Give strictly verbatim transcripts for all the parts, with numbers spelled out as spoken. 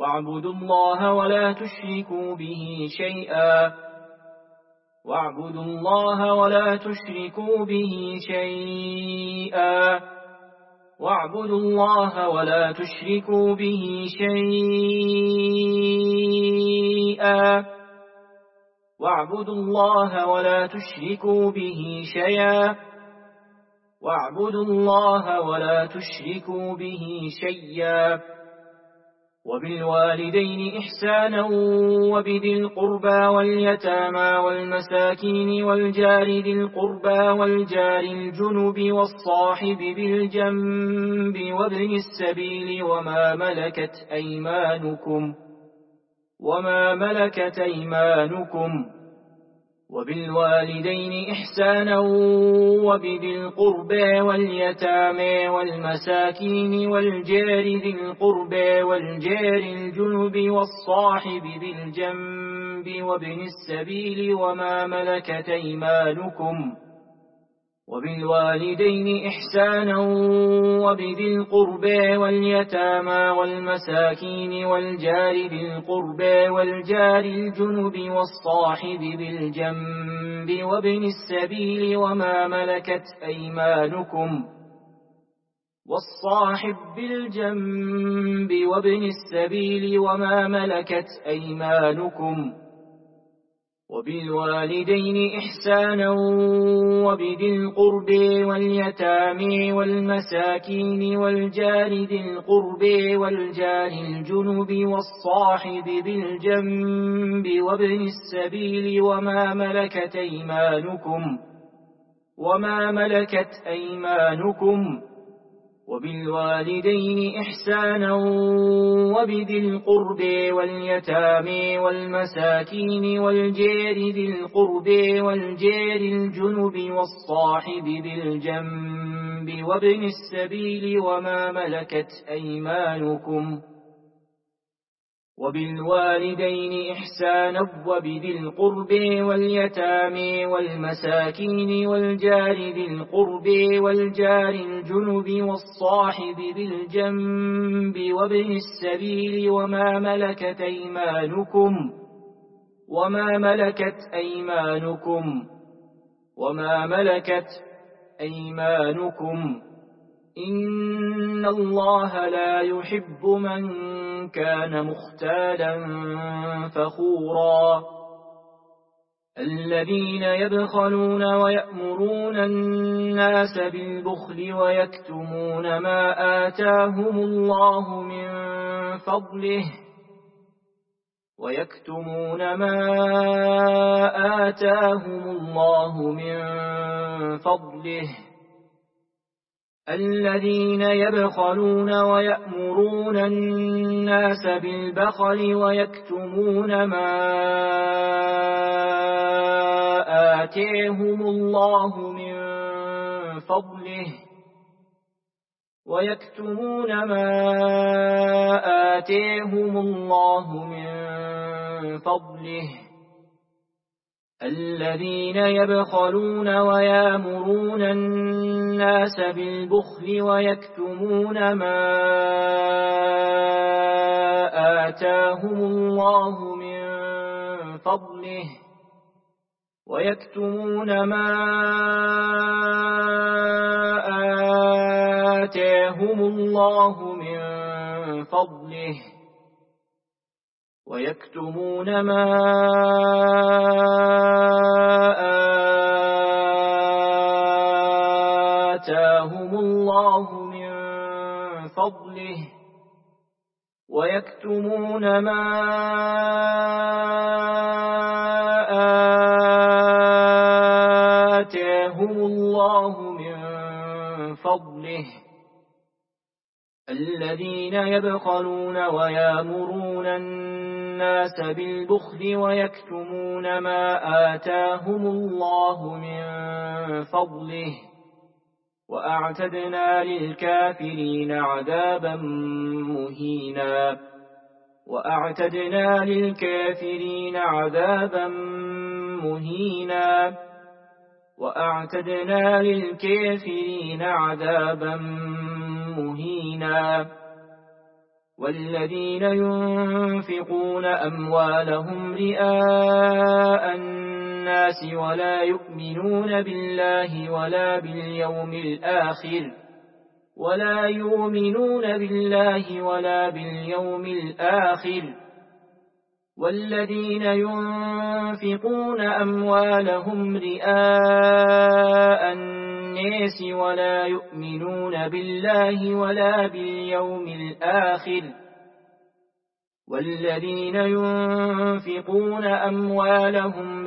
واعبدوا الله ولا تشركوا به شيئا واعبدوا الله ولا تشركوا به شيئا واعبدوا الله ولا تشركوا به شيئا واعبدوا الله ولا تشركوا به شيئا واعبدوا الله ولا تشركوا به شيئا وبالوالدين إحسانا وبذي القربى واليتامى والمساكين والجار ذي القربى والجار الجنب والصاحب بالجنب وابن السبيل وما ملكت أيمانكم وما ملكت أيمانكم وبالوالدين إحسانا وبذي القربى واليتامى والمساكين والجار ذي القربى والجار الجنب والصاحب بالجنب وابن السبيل وما ملكت أيمانكم وبالوالدين إحسانا وبذي القربى واليتامى والمساكين والجار ذي القربى والجار الجنب والصاحب بالجنب وابن السبيل وما ملكت أيمانكم والصاحب بالجنب وابن السبيل وما ملكت أيمانكم وبالوالدين إحسانا وبذي القربى واليتامى والمساكين والجار ذي القربى والجار الجنب والصاحب بالجنب وابن السبيل وما ملكت أيمانكم وما ملكت أيمانكم وبالوالدين إحسانا وبذي القربى واليتامى والمساكين والجار ذي القربى والجار الجنب والصاحب بالجنب وابن السبيل وما ملكت أيمانكم وبالوالدين إحسانا وبذي القربى واليتامى والمساكين والجار ذي القربى والجار الجنب والصاحب بالجنب وابن السبيل وما ملكت أيمانكم وما ملكت أيمانكم وما ملكت أيمانكم إن الله لا يحب من كان مختالا فخورا الذين يبخلون ويأمرون الناس بالبخل ويكتمون ما آتاهم الله من فضله ويكتمون ما آتاهم الله من فضله الذين يبخلون ويأمرون الناس بالبخل ويكتمون ما آتاهم الله من فضله ويكتمون ما آتاهم الله من فضله الذين يبخلون ويأمرون الناس بالبخل ويكتمون ما آتاهم الله من فضله ويكتمون ما آتاهم الله من فضله ويكتمون ما آتاهم الله من فضله ويكتمون ما آتاهم الله من فضله الذين يبخلون ويأمرون الناس بالبخل ويكتمون ما آتاهم الله من فضله وأعتدنا للكافرين عذابا مهينا وأعتدنا للكافرين عذابا مهينا وأعتدنا للكافرين عذابا مهينا والذين ينفقون أموالهم رئاء الناس ولا يؤمنون بالله ولا باليوم الآخر ولا يؤمنون بالله ولا باليوم الآخر والذين ينفقون أموالهم رئاء الناس ولا يؤمنون بالله ولا باليوم الآخر والذين ينفقون أموالهم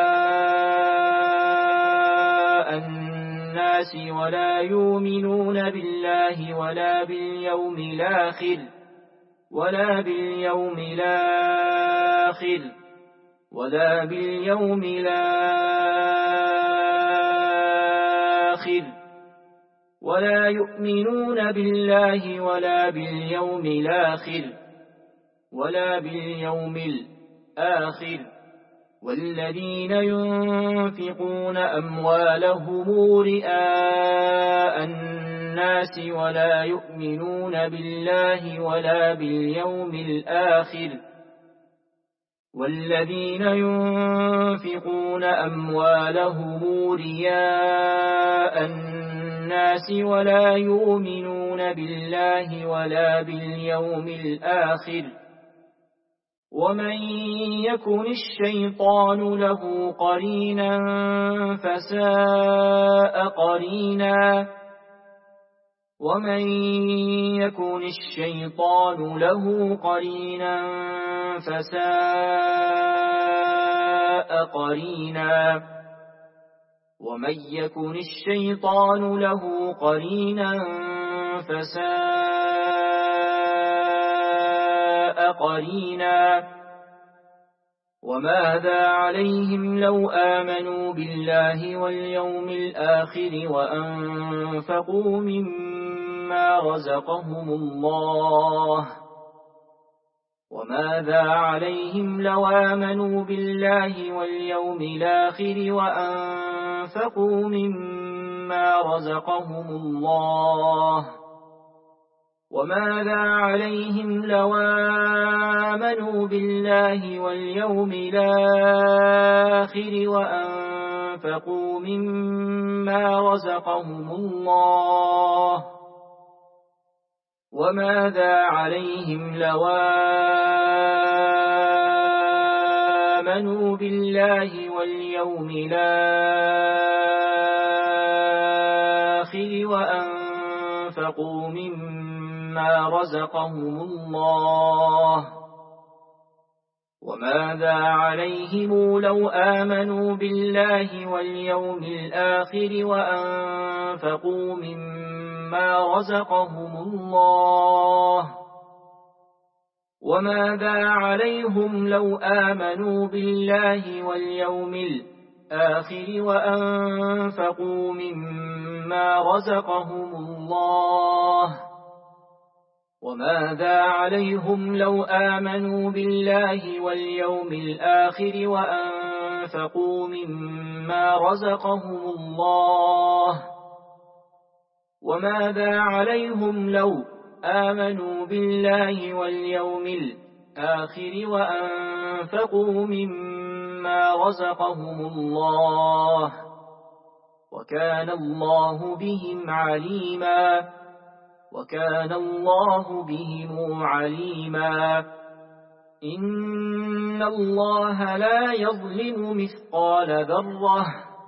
رئاء الناس ولا يؤمنون بالله ولا باليوم الآخر ولا باليوم الآخر ولا باليوم الآخر ولا يؤمنون بالله ولا باليوم الآخر ولا باليوم الآخر والذين ينفقون أموالهم رئاء الناس ولا يؤمنون بالله ولا باليوم الآخر والذين ينفقون أموالهم رئاء الناس ولا يؤمنون بالله ولا باليوم الآخر ومن يكن الشيطان له قرينا فساء قرينا ومن يكن الشيطان له قرينا فساء قرينا ومن يكن الشيطان له قرينا فساء قرينا وماذا عليهم لو آمنوا بالله واليوم الآخر وأنفقوا مما رزقهم الله وماذا عليهم لو آمنوا بالله واليوم الآخر وأنفقوا مما رزقهم الله وماذا عليهم لو آمنوا بالله واليوم الآخر وأنفقوا مما رزقهم الله وماذا عليهم لو آمنوا بالله واليوم الآخر وأنفقوا مما رزقهم الله وماذا عليهم لو آمنوا بالله واليوم الآخر وأنفقوا مما رزقهم الله وماذا عليهم لو آمنوا بالله واليوم الآخر وأنفقوا مما رزقهم الله وماذا عليهم لو آمنوا بالله واليوم الآخر وأنفقوا مما رزقهم الله وماذا عليهم لو آمنوا بالله واليوم الآخر وأنفقوا مما رزقهم الله وكان الله بهم عليما وكان الله بهم عليما إن الله لا يظلم مثقال ذرة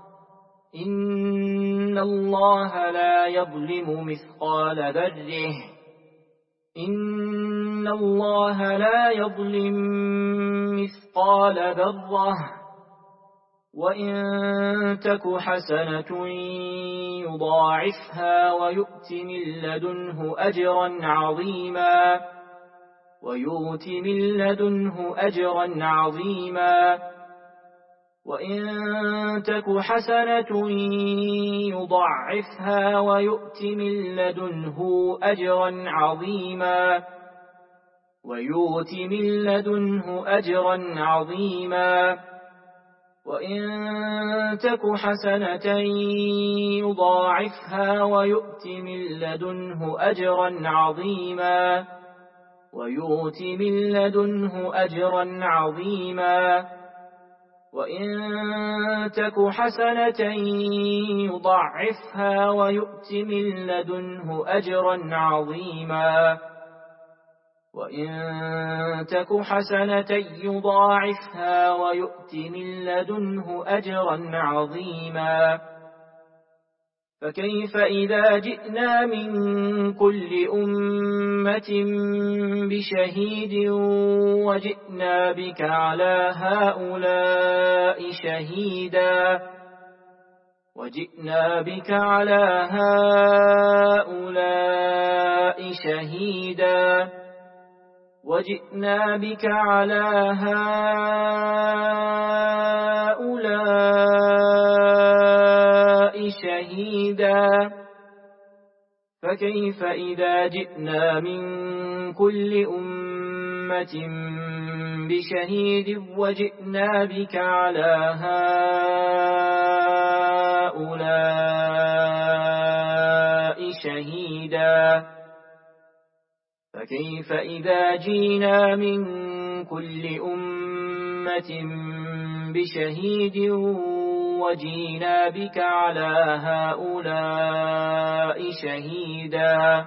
إن الله لا يظلم مثقال ذرة إن الله لا يظلم مثقال ذرة وإن تك حسنة يضاعفها ويؤت من لدنه أجرا عظيما ويؤت من لدنه أجرا عظيما وإن تك حسنة يضاعفها ويؤت من لدنه أجرا عظيما ويؤت من لدنه أجرا عظيما وإن تك حسنة يضاعفها ويؤت من لدنه أجرا عظيما ويؤت من لدنه أجرا عظيما وإن تك حسنة يضعفها ويؤت من لدنه أجرا عظيما وإن تك حسنة يضاعفها ويؤت من لدنه أجرا عظيما فكيف إذا جئنا من كل أمة بشهيد وجئنا بك على هؤلاء شهيدا وجئنا بك على هؤلاء شهيدا وجئنا بك على هؤلاء شهيدا فكيف إذا جئنا من كل أمة بشهيد وجئنا بك على هؤلاء شهيدا فكيف إذا جينا من كل أمة بشهيد وجينا بك على هؤلاء شهيدا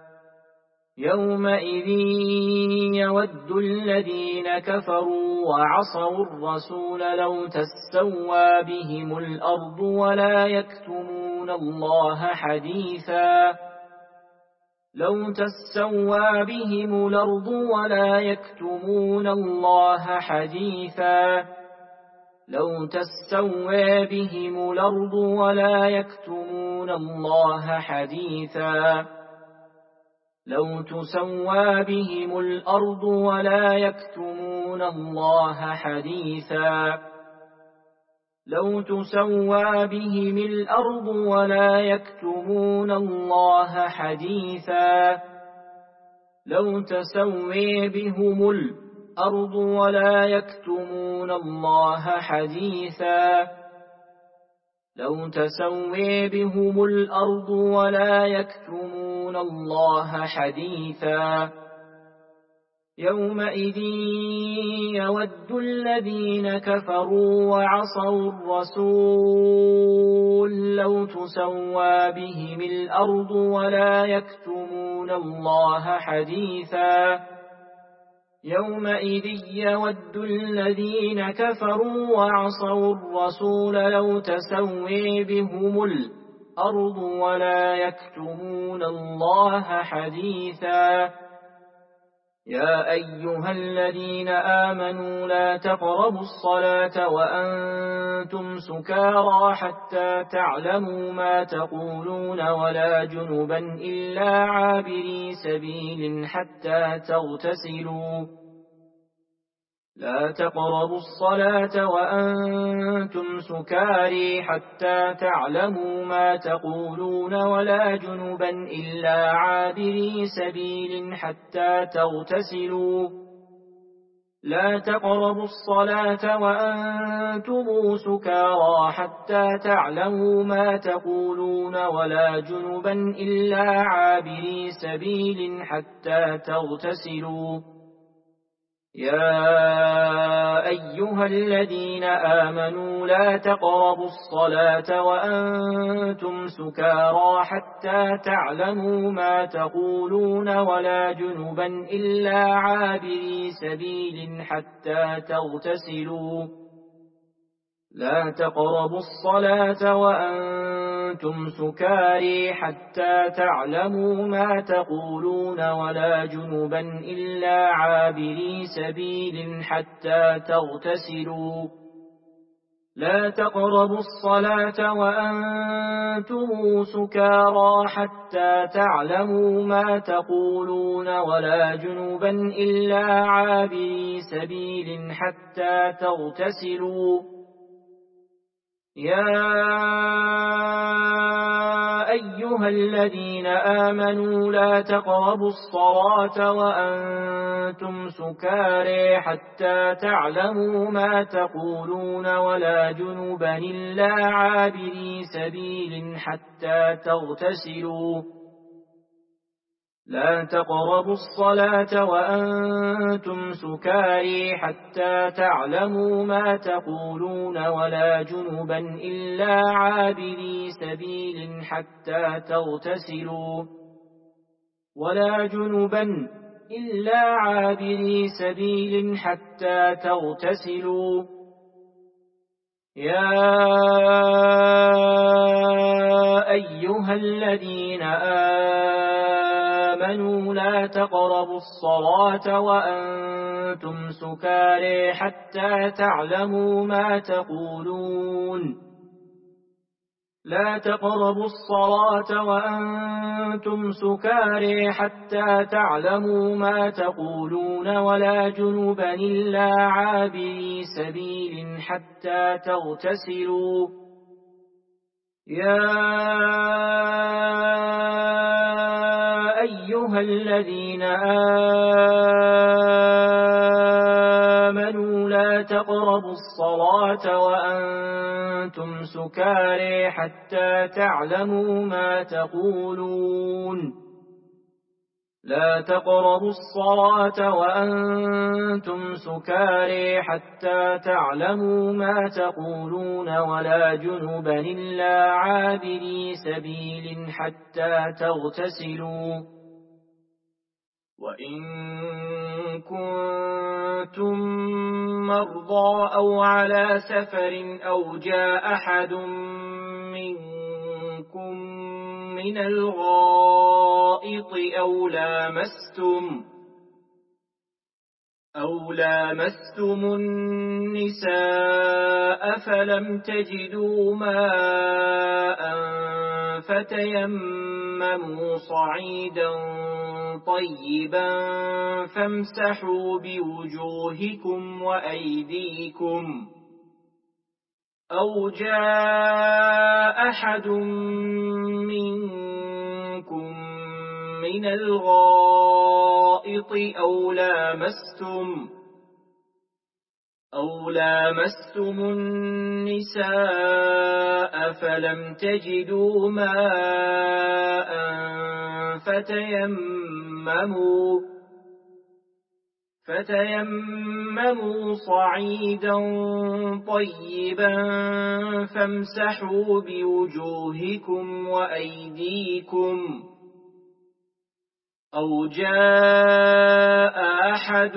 يومئذ يود الذين كفروا وعصوا الرسول لو تسوى بهم الأرض ولا يكتمون الله حديثا لو تسوى بهم الأرض ولا يكتمون الله حديثا لو تسوى بهم الأرض ولا يكتمون الله حديثا لو تسوى بهم الأرض ولا يكتمون الله حديثا لو تسوى بهم الأرض ولا يكتمون الله حديثا لو تسوي بهم الأرض ولا يكتمون الله حديثا لو تسوي بهم الأرض ولا يكتمون الله حديثا يومئذ يود الذين كفروا وعصوا الرسول لو تسوى بهم الأرض ولا يكتمون الله حديثا يومئذ يود الذين كفروا وعصوا الرسول لو تسوي بهم الأرض ولا يكتمون الله حديثا يا أيها الذين آمنوا لا تقربوا الصلاة وأنتم سكارى حتى تعلموا ما تقولون ولا جنبا إلا عابري سبيل حتى تغتسلوا لا تقربوا الصلاة وأنتم سكاري حتى تعلموا ما تقولون ولا جنبا إلا عابري سبيل حتى تغتسلوا لا تقربوا الصلاة وأنتم سكارى حتى تعلموا ما تقولون ولا جنبا إلا عابري سبيل حتى تغتسلوا يا أيها الذين آمنوا لا تقربوا الصلاة وأنتم سكارى حتى تعلموا ما تقولون ولا جنبا إلا عابري سبيل حتى تغتسلوا لا تقربوا الصلاة وأنتم سكاري حتى تعلموا ما تقولون ولا جنبا إلا عابري سبيل حتى تغتسلوا لا تقربوا الصلاة وأنتم سكارى حتى تعلموا ما تقولون ولا جنبا إلا عابري سبيل حتى تغتسلوا يا أيها الذين آمنوا لا تقربوا الصلاة وأنتم سكارى حتى تعلموا ما تقولون ولا جنبا إلا عابري سبيل حتى تغتسلوا لا تقربوا الصلاة وأنتم سكاري حتى تعلموا ما تقولون ولا جنبا إلا عابري سبيل حتى تغتسلوا ولا جنبا إلا عابري سبيل حتى تغتسلوا يا أيها الذين آمنوا لا تقربوا الصلاة وأنتم سكاري حتى تعلموا ما تقولون لا تقربوا الصلاة وأنتم سكاري حتى تعلموا ما تقولون ولا جنبا إلا عابري سبيل حتى تغتسلوا يا أيها الذين آمنوا لا تقربوا الصلاة وأنتم سكاري حتى تعلموا ما تقولون لا تقربوا الصلاة وأنتم سكاري حتى تعلموا ما تقولون ولا جنبا إلا عابري سبيل حتى تغتسلوا وإن كنتم مرضى أو على سفر أو جاء أحد منكم من الغائط أو لامستم أو لامستم النساء فلم تجدوا ماء فتيمموا صعيدا طيبا فامسحوا بوجوهكم وأيديكم أو جاء أحد منكم من الغائط أو لامستم أو لامستم النساء فلم تجدوا ماء فتيمموا فتيمموا صعيدا طيبا فامسحوا بوجوهكم وأيديكم أو جاء أحد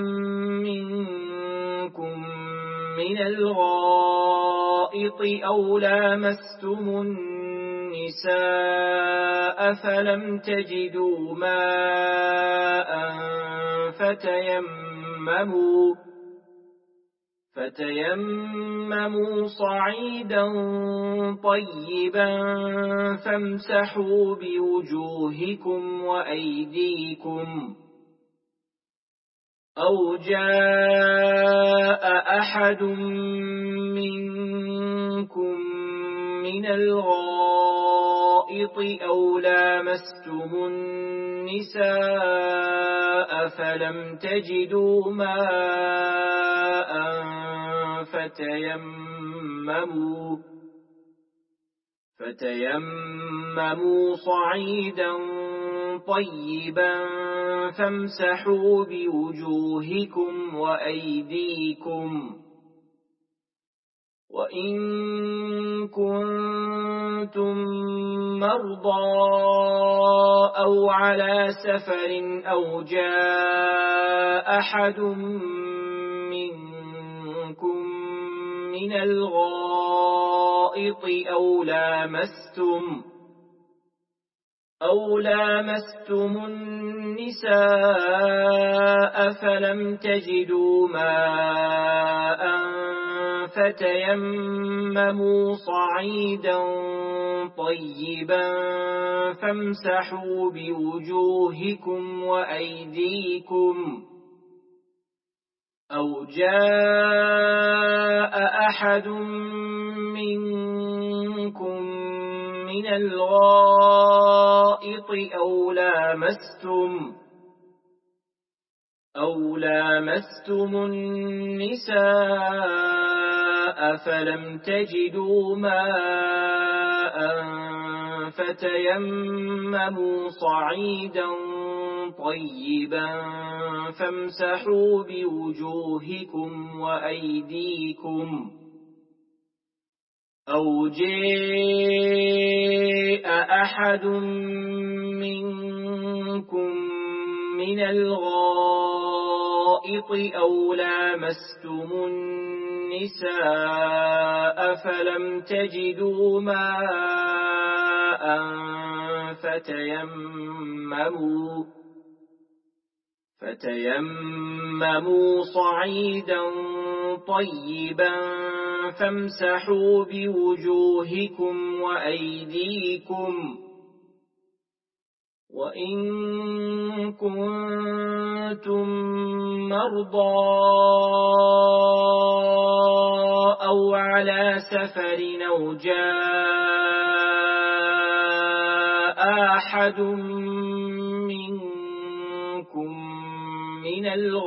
منكم من الغائط أو لامستم النساء فلم تجدوا ماء فتيمموا فتيمموا صعيدا طيبا فامسحوا بوجوهكم وأيديكم أو جاء أحد منكم من الغائط أو لامستم النساء فلم تجدوا ماء فتيمموا فتيمموا صعيدا طيبا فامسحوا بوجوهكم وأيديكم وإن كنتم مرضى أو على سفر أو جاء أحد منكم من الغائط أو لامستم أو لامستم النساء فلم تجدوا ماء فتيمموا صعيدا طيبا فامسحوا بوجوهكم وأيديكم أو جاء أحد منكم من الغائط أو لامستم أو لامستم النساء فلم تجدوا ماء فتيمموا صعيدا طيبا فامسحوا بوجوهكم وأيديكم أو جاء أحد منكم من الغائط أو لامستم النساء فلم تجدوا ماء فتيمموا فتيمموا صعيدا طيبا فامسحوا بوجوهكم وأيديكم وإن كنتم مرضى أو على سفر أو جاء أحد منكم من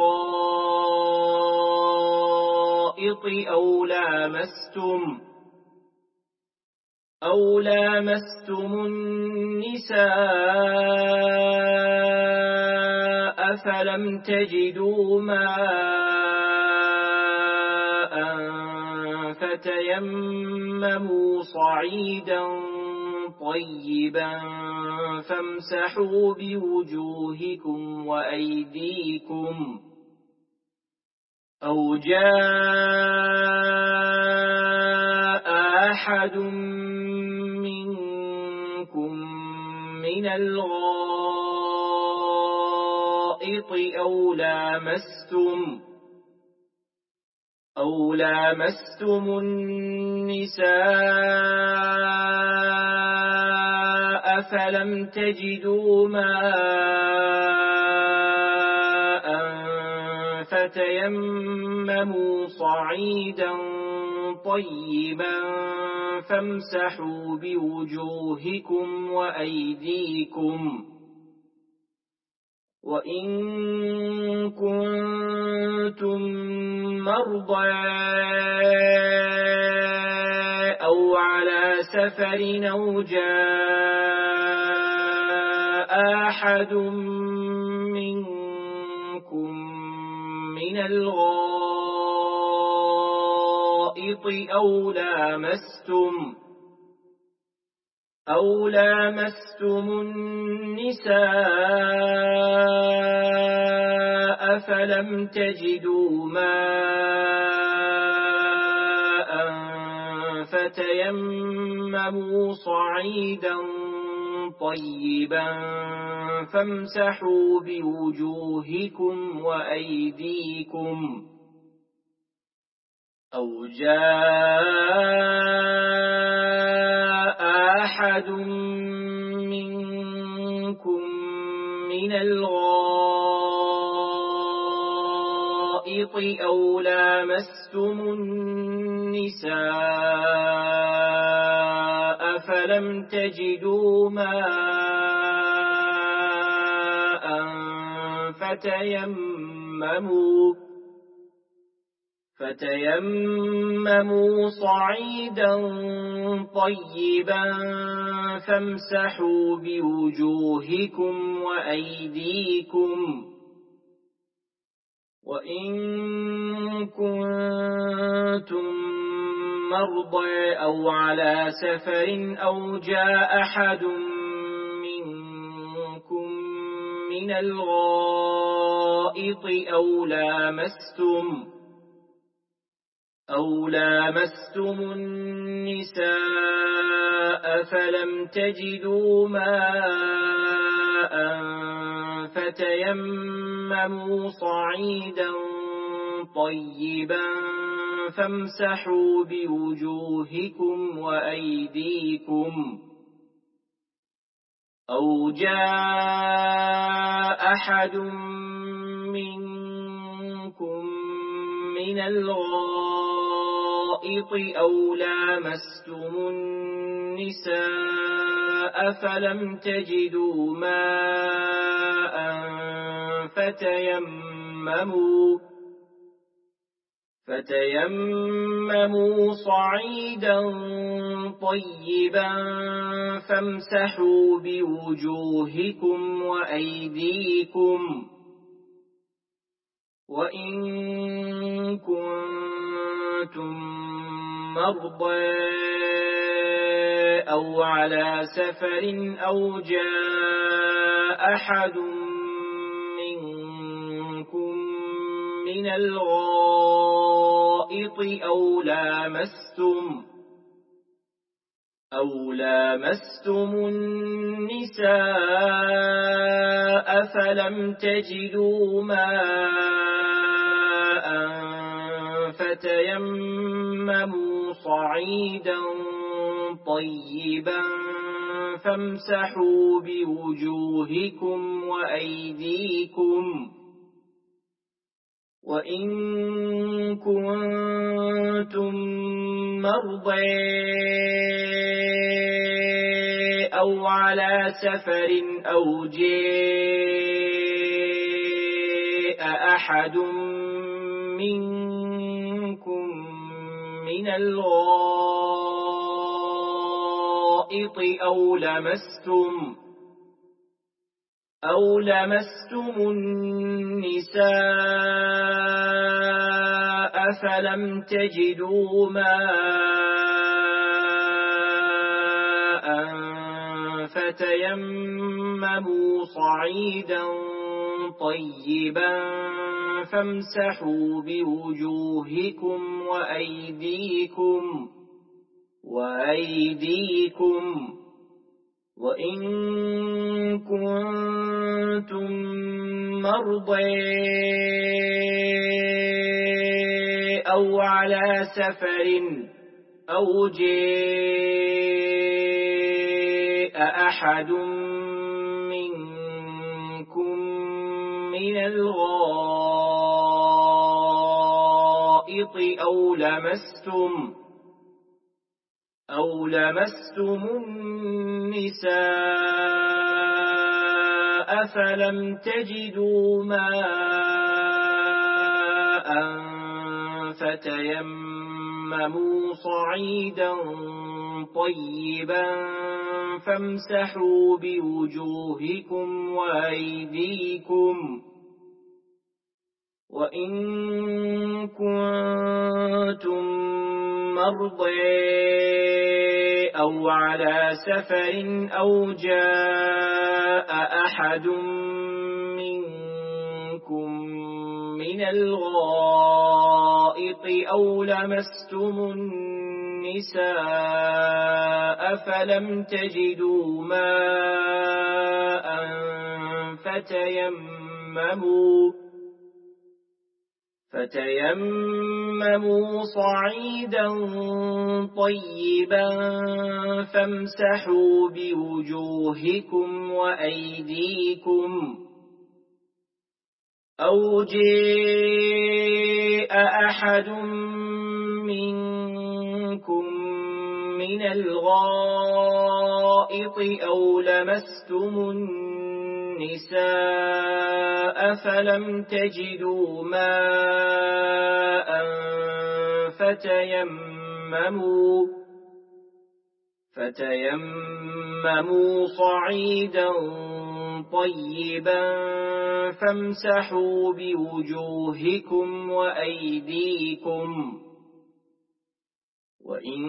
الغائط أو لامستم أو لامستم النساء فلم تجدوا ماء فتيمموا صعيدا طيبا فامسحوا بوجوهكم وأيديكم أو جاء أحد منكم من الغائط أو لامستم أو لامستم النساء فلم تجدوا ماء فتيمموا صعيدا طيبا فامسحوا بوجوهكم وأيديكم وإن كنتم مرضى أو على سفر أو جاء أحد منكم من الغائط أو لامستم أو لامستم النساء فلم تجدوا ماء فتيمموا صعيدا طيبا فامسحوا بوجوهكم وأيديكم أو جاء أحد منكم من الغائط أو لامستم النساء فلم تجدوا ماء فتيمموا فتيمموا صعيدا طيبا فامسحوا بوجوهكم وأيديكم وإن كنتم مرضى أو على سفر أو جاء أحد منكم من الغائط أو لامستم أو لامستم النساء فلم تجدوا ماء فتيمموا صعيدا طيبا فامسحوا بوجوهكم وأيديكم أو جاء أحد منكم من الغائط أو لامستم النساء فلم تجدوا ماء فتيمموا فتيمموا صعيدا طيبا فامسحوا بوجوهكم وأيديكم وإن كنتم مرضى أو على سفر أو جاء أحد منكم من الغائط أو لامستم أو لامستم النساء فلم تجدوا ماء فتيمموا صعيدا طيبا فامسحوا بوجوهكم وأيديكم وإن كنتم مرضى أو على سفر أو جاء أحد منكم من الغائط أو لمستم أو لمستم النساء فلم تجدوا ماء فتيمموا صعيدا طيبا فامسحوا بوجوهكم وأيديكم وأيديكم وإن كنتم مرضى أو على سفر أو جاء أحد منكم من الغائط أو لمستم أو لمستم النساء فلم تجدوا ماء فتيمموا صعيدا طيبا فامسحوا بوجوهكم وأيديكم وإن كنتم مرضى أو على سفر أو جاء أحد منكم من الغائط أو لمستم النساء فلم تجدوا ماء فتيمموا فتيمموا صعيدا طيبا فامسحوا بوجوهكم وأيديكم أو جاء أحد منكم من الغائط أو لمستم النساء فلم تجدوا ماء فتيمموا فتيمموا صعيدا طيبا فامسحوا بوجوهكم وأيديكم وإن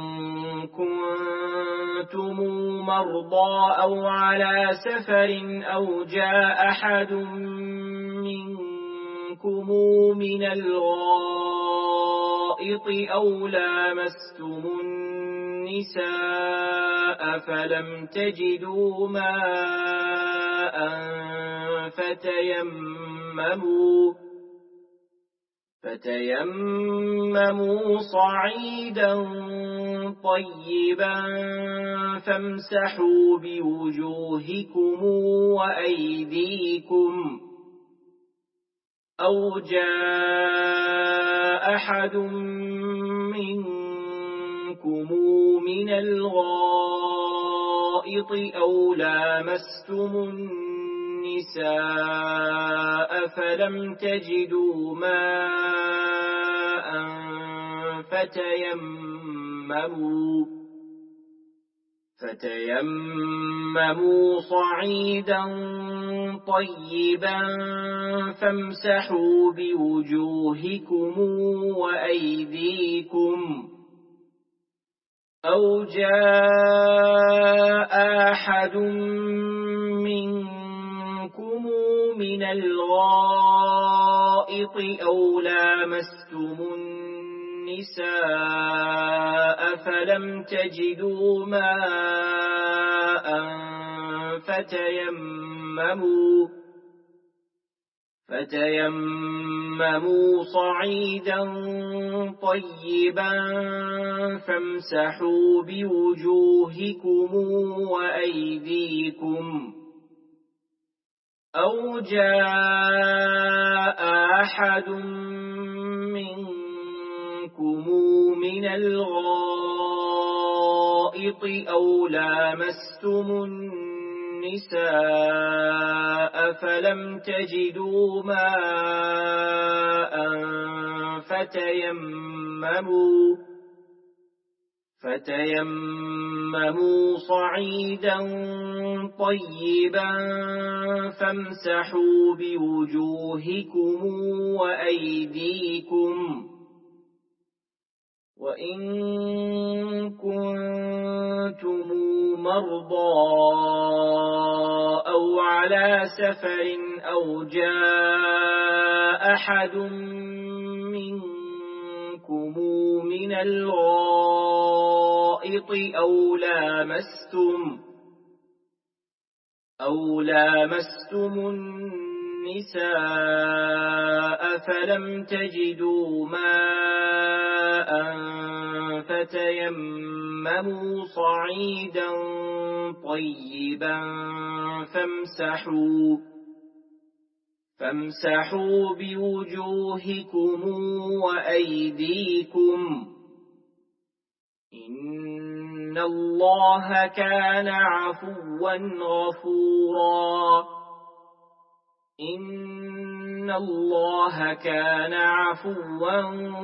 كنتم مرضى أو على سفر أو جاء أحد منكم من الغائط أو لامستم النساء فلم تجدوا ماء فتيمموا فتيمموا صعيدا طيبا فامسحوا بوجوهكم وأيديكم أو جاء أحد منكم من الغائط أو لامستم النساء فلم تجدوا ماء فتيمموا فتيمموا صعيدا طيبا فامسحوا بوجوهكم وأيديكم أو جاء أحد منكم من الغائط أو لامستم النساء فلم تجدوا ماء فتيمموا فتيمموا صعيدا طيبا فامسحوا بوجوهكم وأيديكم أو جاء أحد منكم من الغائط أو لامستم النساء فلم تجدوا ماء فتيمموا فتيمموا صعيدا طيبا فامسحوا بوجوهكم وأيديكم وإن كنتم مرضى أو على سفر أو جاء أحد منكم من الغائط أو لامستم أو لامستم النساء فلم تجدوا ماء فتيمموا صعيدا طيبا فامسحوا فامسحوا بوجوهكم وأيديكم إن الله كان عفوا غفورا إن الله كان عفوا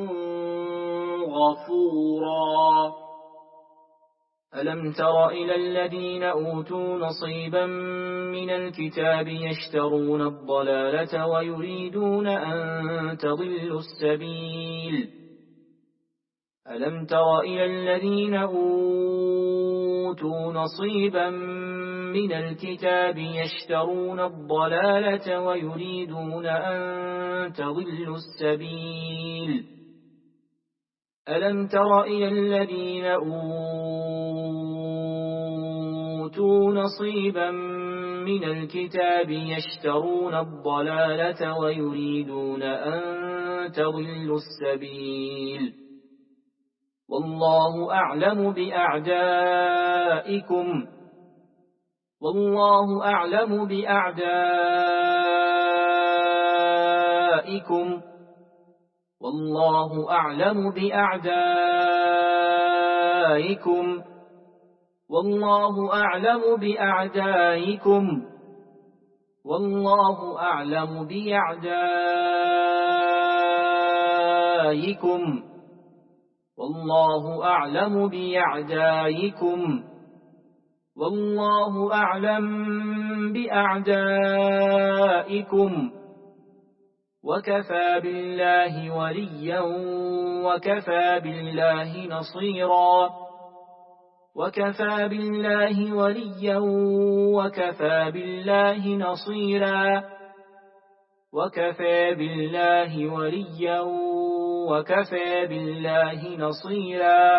غفورا ألم تر إلى الذين أوتوا نصيبا من الكتاب يشترون الضلالة ويريدون أن تضلوا السبيل ألم تر إلى الذين أوتوا نصيبا من الكتاب يشترون الضلالة ويريدون أن تضلوا السبيل ألم تر إلى الذين أوتوا نصيبا من الكتاب يشترون الضلالة ويريدون أن تضلوا السبيل والله أعلم بأعدائكم والله أعلم بأعدائكم والله أعلم بأعدائكم والله أعلم بأعدائكم والله أعلم بأعدائكم والله أعلم بأعدائكم والله أعلم بأعدائكم وكفى بالله وليا وكفى بالله نصيرا وكفى بالله وليا وكفى بالله نصيرا وكفى بالله وليا وكفى بالله نصيرا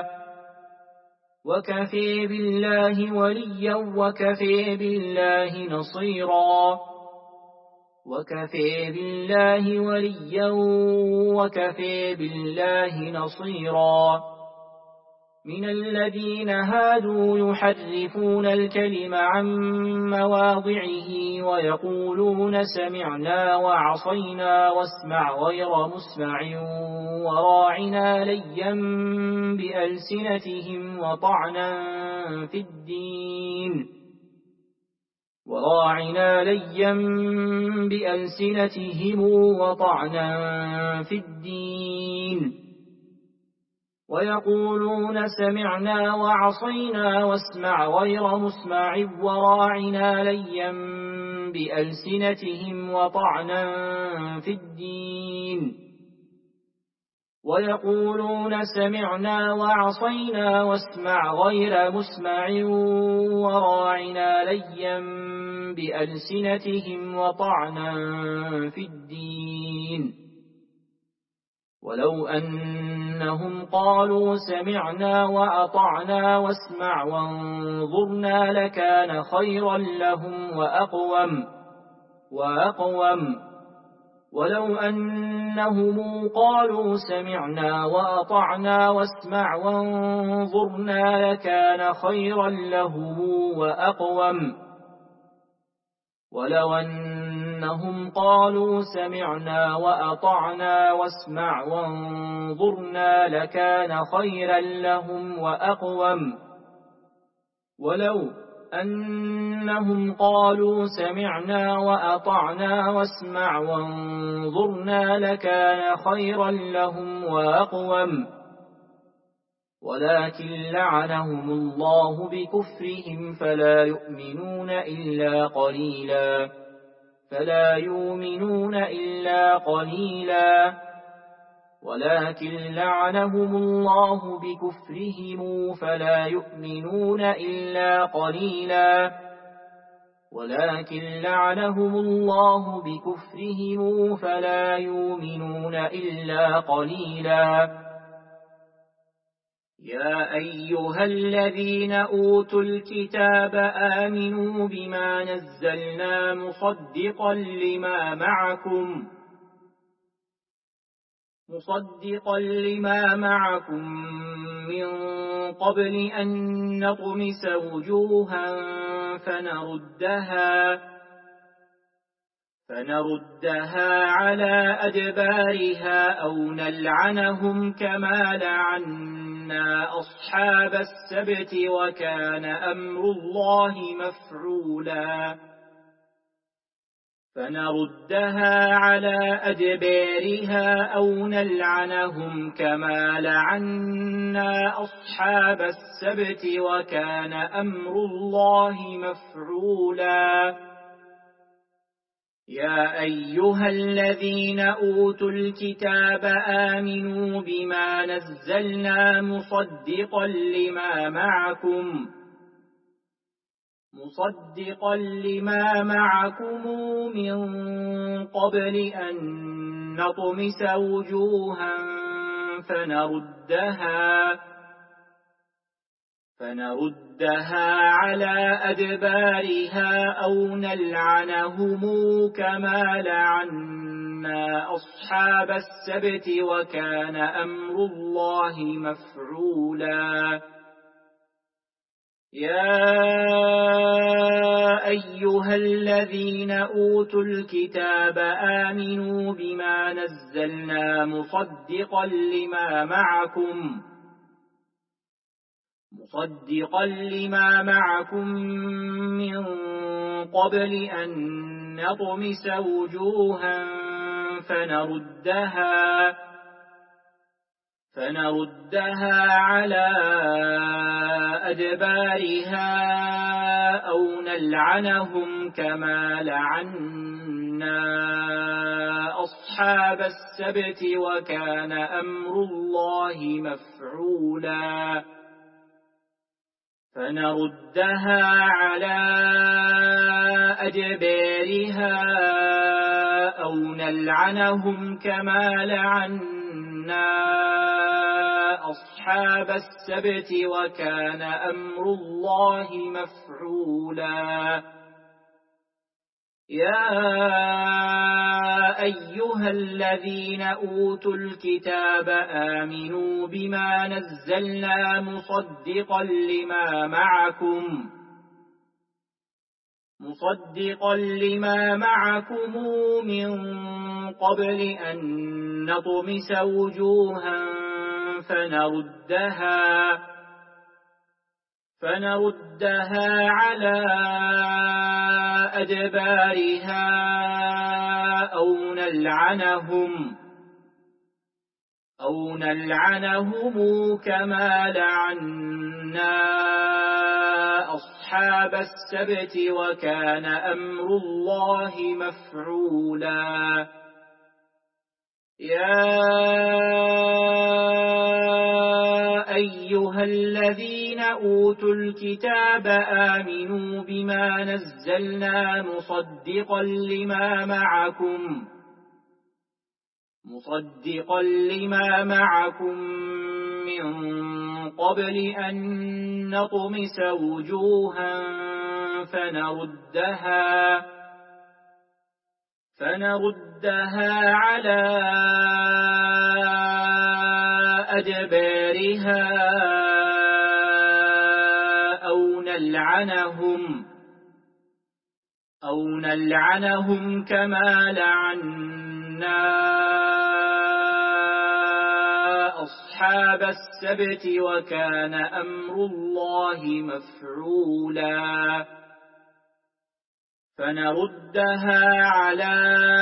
وكفى بالله وليا وكفى بالله نصيرا وكفى بالله وليا وكفى بالله نصيرا من الذين هادوا يحرفون الكلم عن مواضعه ويقولون سمعنا وعصينا واسمع غير مسمع وراعنا ليا بألسنتهم وطعنا في الدين وراعنا ليا بألسنتهم وطعنا في الدين ويقولون سمعنا وعصينا واسمع غير مسمع وراعنا ليا بألسنتهم وطعنا في الدين ويقولون سمعنا وعصينا واسمع غير مسمع وراعنا ليا بألسنتهم وطعنا في الدين ولو أنهم قالوا سمعنا وأطعنا واسمع وانظرنا لكان خيرا لهم وأقوم وأقوم ولو أنهم قالوا سمعنا وأطعنا واسمع وانظرنا لكان خيرا لهم وأقوم ولو أنهم قالوا سمعنا وأطعنا واسمع وانظرنا لكان خيرا لهم وأقوم ولو أنهم قالوا سمعنا وأطعنا واسمع وانظرنا لكان خيرا لهم وأقوم ولكن لعنهم الله بكفرهم فلا يؤمنون إلا قليلا فلا يؤمنون إلا قليلا ولكن لعنهم الله بكفرهم فلا يؤمنون إلا قليلا ولكن لعنهم الله بكفرهم فلا يؤمنون إلا قليلا يا أيها الذين أوتوا الكتاب آمنوا بما نزلنا مصدقا لما معكم مصدقا لما معكم من قبل أن نطمس وجوها فنردها فنردها على أدبارها أو نلعنهم كما لعنا أصحاب السبت وكان أمر الله مفعولا فنردها على أدبارها أو نلعنهم كما لعنا أصحاب السبت وكان أمر الله مفعولا يا أيها الذين أوتوا الكتاب آمنوا بما نزلنا مصدقا لما معكم مصدقا لما معكم من قبل أن نطمس وجوها فنردها فنردها على أدبارها أو نلعنهم كما لعنا أصحاب السبت وكان أمر الله مفعولا يا أيها الذين أوتوا الكتاب آمنوا بما نزلنا مصدقا لما معكم مصدقا لما معكم من قبل أن نطمس وجوها فنردها فنردها على أدبارها أو نلعنهم كما لعنا أصحاب السبت وكان أمر الله مفعولا فنردها على أدبارها أو نلعنهم كما لعنا أصحاب السبت وكان أمر الله مفعولا يا أيها الذين أوتوا الكتاب آمنوا بما نزلنا مصدقا لما معكم مصدقا لما معكم من قبل أن نطمس وجوها فنردها فنردها على أدبارها أو نلعنهم أو نلعنهم كما لعنا أصحاب السبت وكان أمر الله مفعولا يا أيها الذين أوتوا الكتاب آمنوا بما نزلنا مصدقا لما معكم مصدقا لما معكم من قبل أن نطمس وجوها فنردها فنردها على أدبارها أو نلعنهم أو نلعنهم كما لعنا أصحاب السبت وكان أمر الله مفعولا فنردها على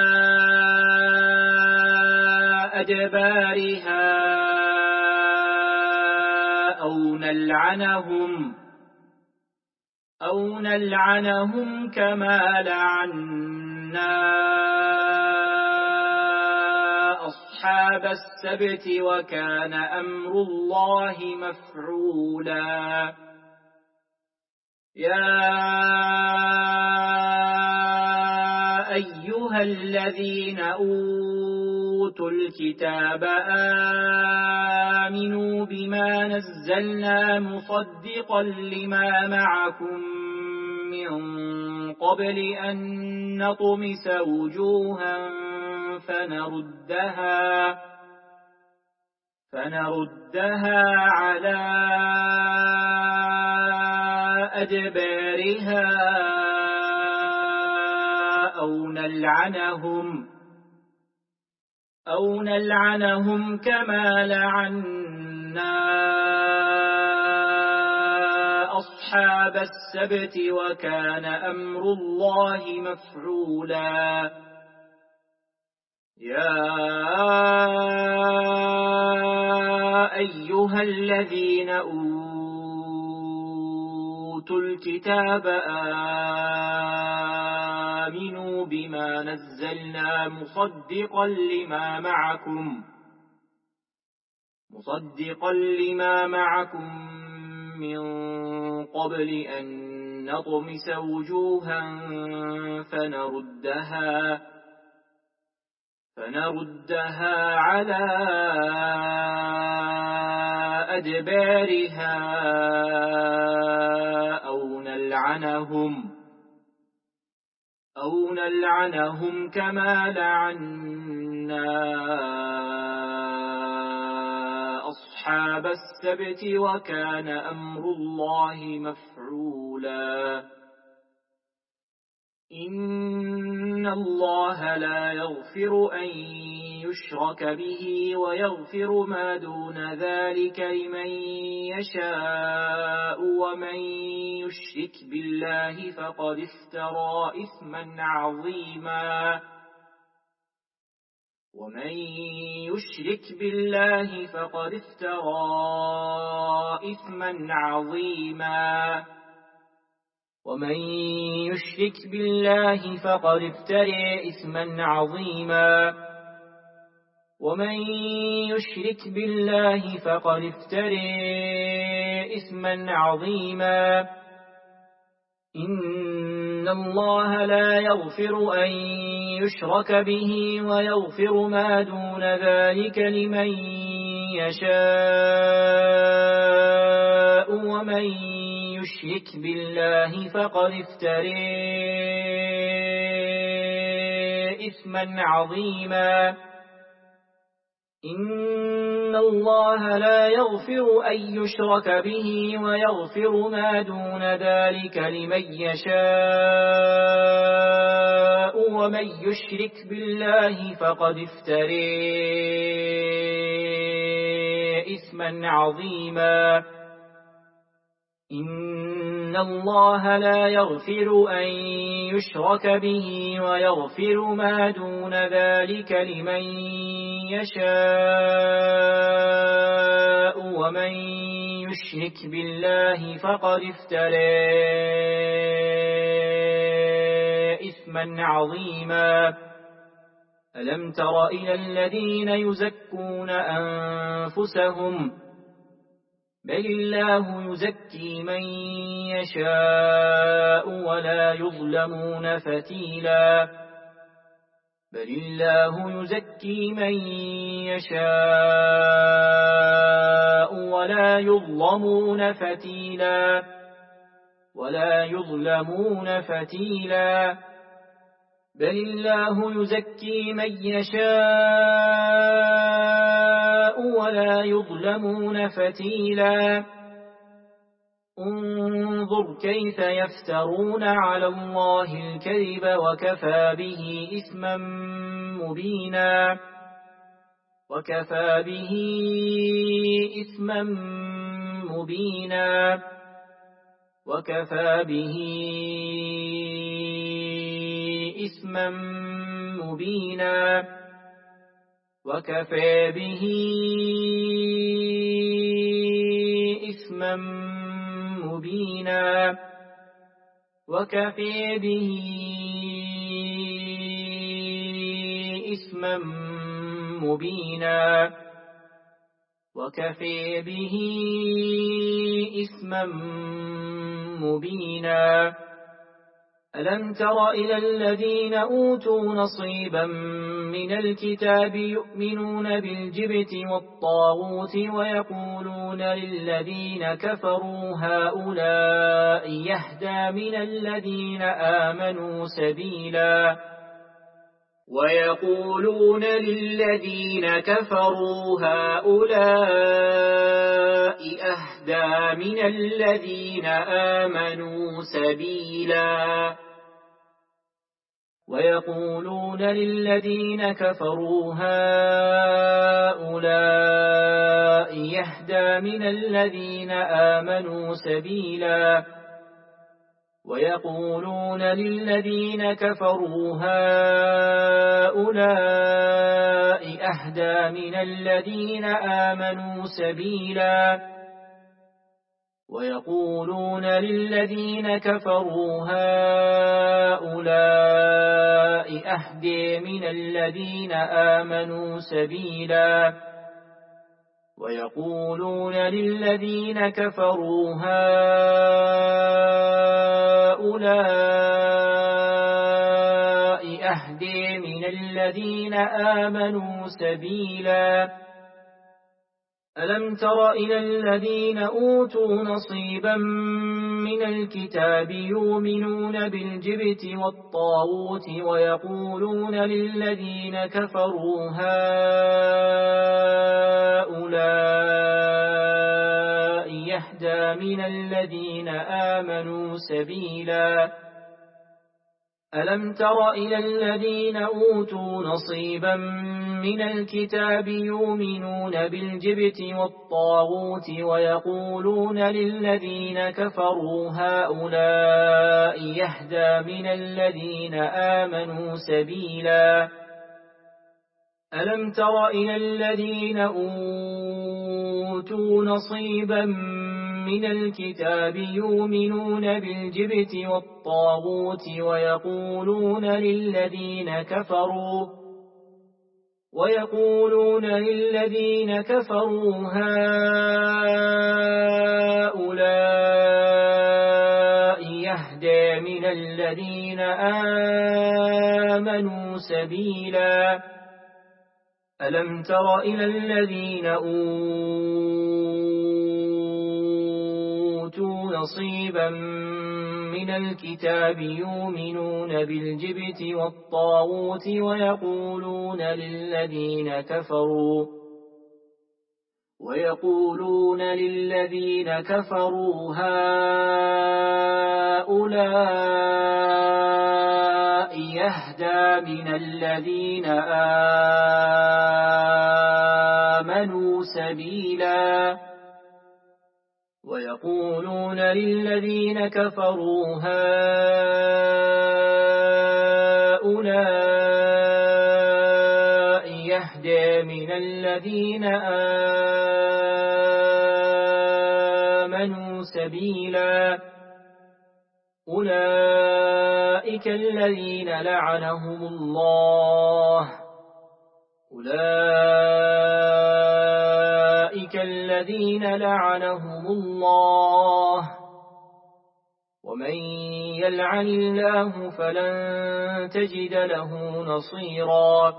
أدبارها أو نلعنهم أو نلعنهم كما لعنا أصحاب السبت وكان أمر الله مفعولا يا أيها الذين أوتوا الكتاب آمنوا بما نزلنا مصدقا لما معكم من قبل أن نطمس وجوها فنردها فنردها على أدبارها أو نلعنهم أو نلعنهم كما لعنا أصحاب السبت وكان أمر الله مفعولا يا أيها الذين أوتوا الكتاب آمنوا بما نزلنا مصدقا لما معكم مصدقا لما معكم من قبل أن نطمس وجوها فنردها فنردها على أدبارها أو نلعنهم أو نلعنهم كما لعنا أصحاب السبت وكان أمر الله مفعولا إن الله لا يغفر أن يشرك به ويغفر ما دون ذلك لمن يشاء ومن يشرك بالله فقد افترى إثما عظيما ومن يشرك بالله فقد افترى إثما عظيما ومن يشرك بالله فقد افترى إثما عظيما ومن يشرك بالله فقد افترى إثما عظيما إن الله لا يغفر أن يشرك به ويغفر ما دون ذلك لمن يشاء ومن يشرك بالله فقد افترى إثما عظيما إن الله لا يغفر أن يشرك به ويغفر ما دون ذلك لمن يشاء ومن يشرك بالله فقد افترى إثما عظيما إن الله لا يغفر أن يشرك به ويغفر ما دون ذلك لمن يشاء ومن يشرك بالله فقد افترى إثما عظيما. ألم تر إلى الذين يزكون أنفسهم بل الله يزكي من يشاء ولا يظلمون فتيلا بل الله يزكي من يشاء ولا يظلمون فتيلا ولا يظلمون فتيلا بل الله يزكي من يشاء ولا يظلمون فتيلا انظر كيف يفترون على الله الكذب وكفى به إثما مبينا وكفى به إثما مبينا وكفى به إثما مبينا وكفى به إثما مبينا وكفى به إثما مبينا وكفى به إثما مبينا. ألم تر إلى الذين أوتوا نصيبا من الكتاب يؤمنون بالجبت والطاغوت ويقولون للذين كفروا هؤلاء يهدى من الذين آمنوا سبيلا ويقولون للذين كفروا هؤلاء أهدى من الذين آمنوا سبيلا ويقولون للذين كفروا هؤلاء يهدى من الذين آمنوا سبيلا ويقولون للذين كفروا هؤلاء أهدى من الذين آمنوا سبيلا ويقولون للذين كفروا هؤلاء أهدى من الذين آمنوا سبيلا ويقولون للذين كفروا هؤلاء أهدى من الذين آمنوا سبيلا. ألم تر إلى الذين أوتوا نصيبا من الكتاب يؤمنون بالجبت والطاغوت ويقولون للذين كفروا هؤلاء يهدى من الذين آمنوا سبيلا ألم تر إلى الذين أوتوا نصيبا من الكتاب يؤمنون بالجبت والطاغوت ويقولون للذين كفروا هؤلاء يهدى من الذين آمنوا سبيلا ألم تر إلى الذين أوتوا نصيبا من الكتاب يؤمنون بالجبت والطاغوت ويقولون للذين كفروا ويقولون للذين كفروا هؤلاء يهدى من الذين آمنوا سبيلا ألم تر إلى الذين أوتوا نصيبا من الكتاب يؤمنون بالجبت والطاغوت ويقولون للذين كفروا ويقولون للذين كفروا هؤلاء يهدى من الذين آمنوا سبيلا ويقولون للذين كفروا هؤلاء يهدى من الذين آمنوا سبيلا أولئك الذين لعنهم الله أولئك الذين لعنهم الله ومن يلعن الله فلن تجد له نصيرا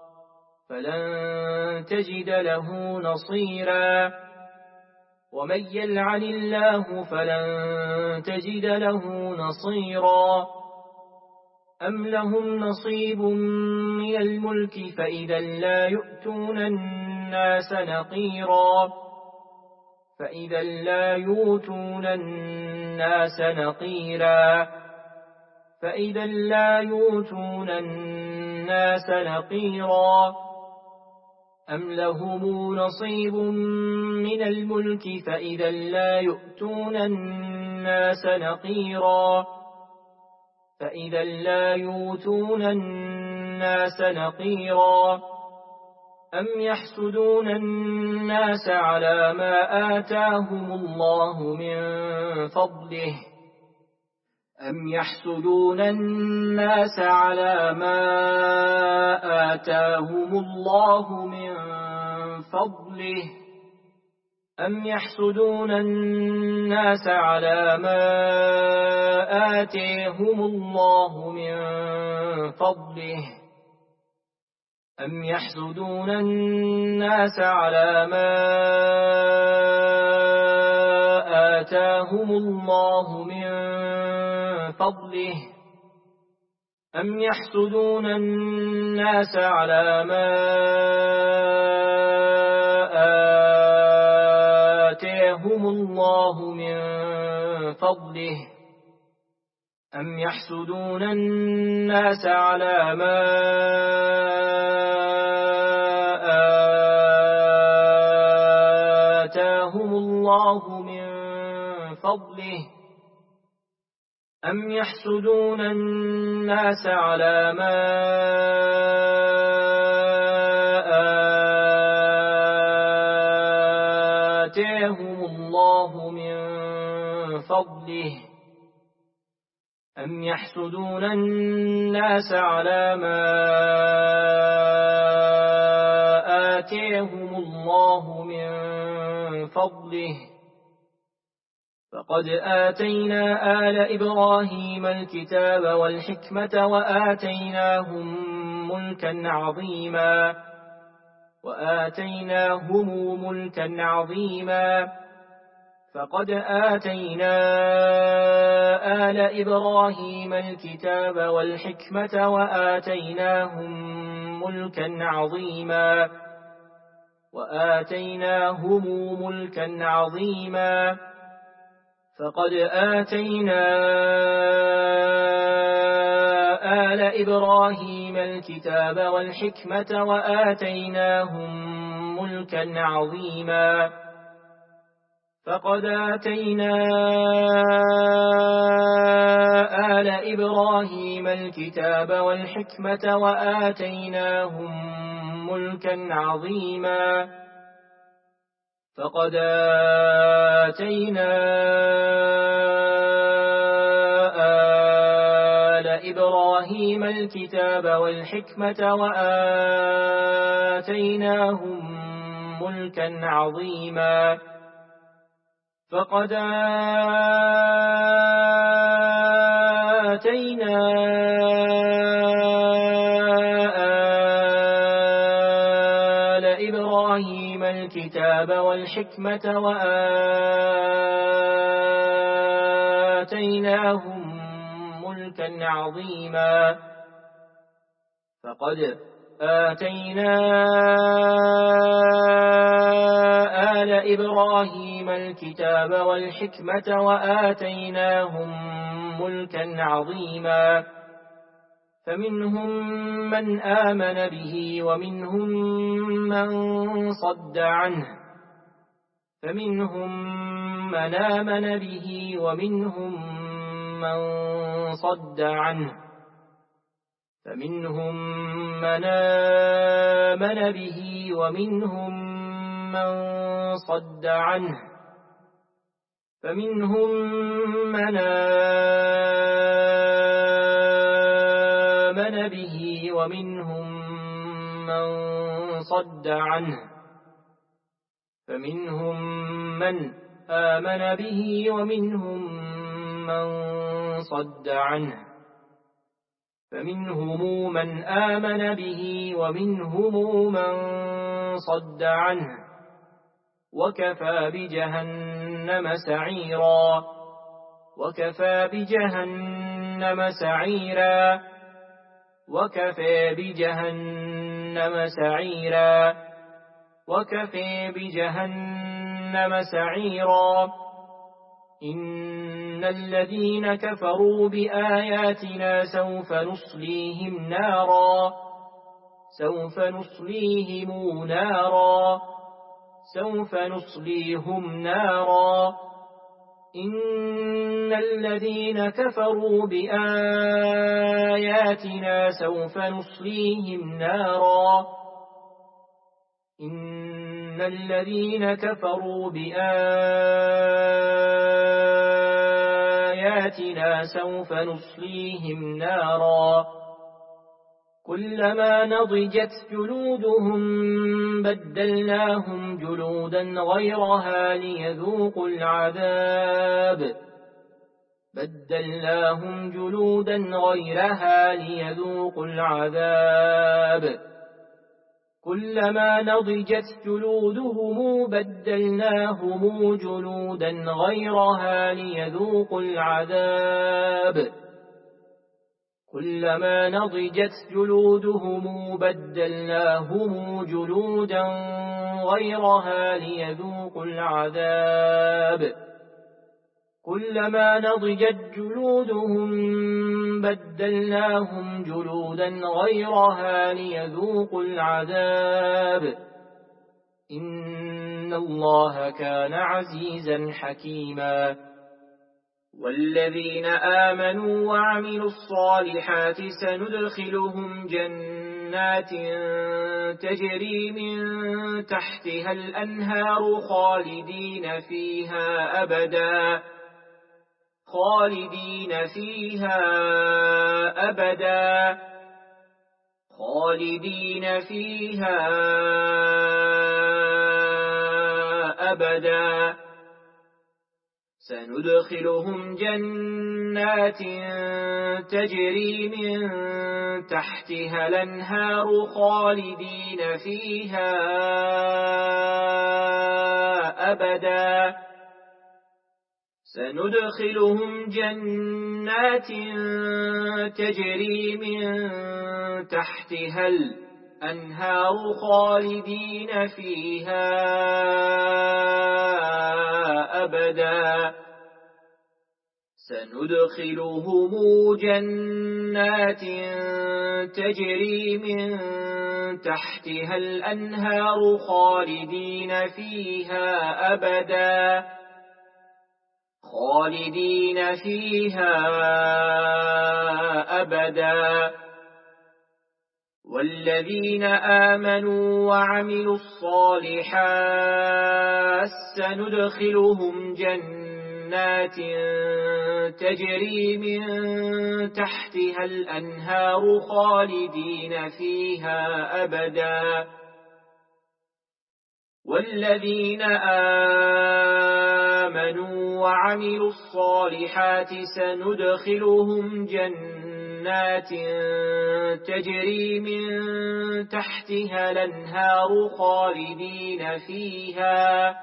فلن تجد له نصيرا ومن يلعن الله فلن تجد له نصيرا أم لهم نصيب من الملك فإذا لا يؤتون الناس نقيرا فإذا لا يؤتون الناس نقيرا فإذا لا يؤتون الناس نقيرا أم لهم نصيب من الملك فإذا لا يؤتون الناس نقيرا فإذا لا يؤتون الناس نقيرا أم يحسدون الناس على ما آتاهم الله من فضله أم يحسدون الناس على ما آتاهم الله من فضله أم يحسدون الناس على ما آتاهم الله من فضله أم يحسدون الناس على ما آتاهم الله من فضله أم يحسدون الناس على ما آتاهم الله من فضله أم يحسدون الناس على ما آتاهم الله من فضله أم يحسدون الناس على ما آتاهم الله من فضله أم يحسدون الناس على ما آتاهم الله من فضله فقد آتينا آل إبراهيم الكتاب والحكمة وآتيناهم ملكا عظيما وآتيناهم ملكا عظيما فقد آتينا آل إبراهيم الكتاب والحكمة وآتيناهم ملكا عظيما وآتيناهم ملكا عظيما فقد آتينا آل إبراهيم الكتاب والحكمة وآتيناهم ملكا عظيما فقد آتينا آل إبراهيم الكتاب والحكمة وآتيناهم ملكا عظيما فقد آتينا آل إبراهيم الكتاب والحكمة وآتيناهم ملكا عظيما فقد آتينا آل إبراهيم الكتاب والحكمة وآتيناهم ملكا عظيما فقد آتينا آل إبراهيم الكتاب والحكمة وآتيناهم ملكا عظيما فمنهم من آمن به ومنهم من صد عنه فمنهم من آمن به ومنهم من صد عنه فمنهم من آمن به ومنهم من صد عنه فمنهم من آمن به ومنهم من صد عنه فمنهم من آمن به ومنهم من صد عنه فمنهم من آمن به ومنهم من صد عنه وكفى بجهنم سعيرا وكفى بجهنم سعيرا وكفى بجهنم سعيرا وكفى بجهنم سعيرا إن الذين كفروا بآياتنا سوف نصليهم نارا سوف نصليهم نارا سوف نصليهم نارا إن الذين كفروا بآياتنا سوف نصليهم نارا إن الذين كفروا بآياتنا سوف نصليهم نارا كلما نضجت جلودهم بدلناهم جلودا غيرها ليذوقوا العذاب بدلناهم جلودا غيرها ليذوقوا العذاب كلما نضجت جلودهم بدلناهم جلودا غيرها ليذوقوا العذاب كلما نضجت جلودهم بدلناهم جلودا غيرها ليذوقوا العذاب كلما نضجت جلودهم بدلناهم جلودا غيرها ليذوقوا العذاب إن الله كان عزيزا حكيما والذين آمنوا وعملوا الصالحات سندخلهم جنات تجري من تحتها الأنهار خالدين فيها أبدا خالدين فيها أبدا خالدين فيها أبدا سندخلهم جنات تجري من تحتها الأنهار خالدين فيها أبدا سندخلهم جنات تجري من تحتها الأنهار خالدين فيها أبدا سندخلهم جنات تجري من تحتها الأنهار خالدين فيها أبدا خالدين فيها أبدا والذين آمنوا وعملوا الصالحات سندخلهم جنات تجري من تحتها الأنهار خالدين فيها أبدا والذين آمنوا وعملوا الصالحات سندخلهم جنات تجري من تحتها الأنهار خالدين فيها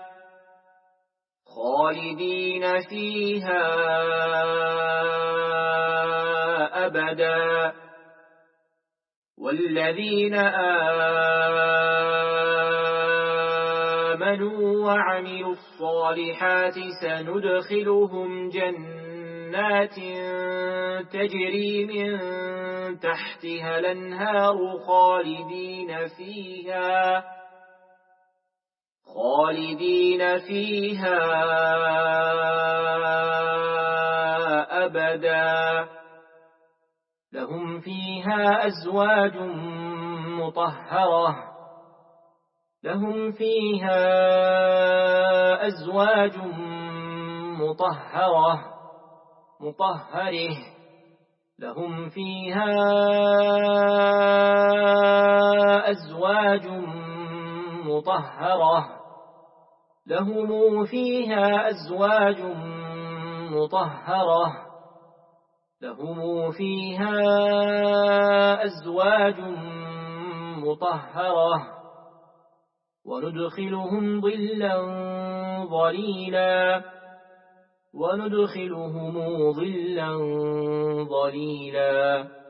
خالدين فيها أبدا والذين آمنوا وعملوا الصالحات سندخلهم جنات تجري من تحتها الأنهار خالدين فيها خالدين فيها أبدا لهم فيها أزواج مطهرة لهم فيها أزواج مطهرة مطهره لهم فيها أزواج مطهرة لهم فيها أزواج مطهرة لهم فيها أزواج مطهرة وندخلهم ظلا ظليلا وندخلهم ظلا ظليلا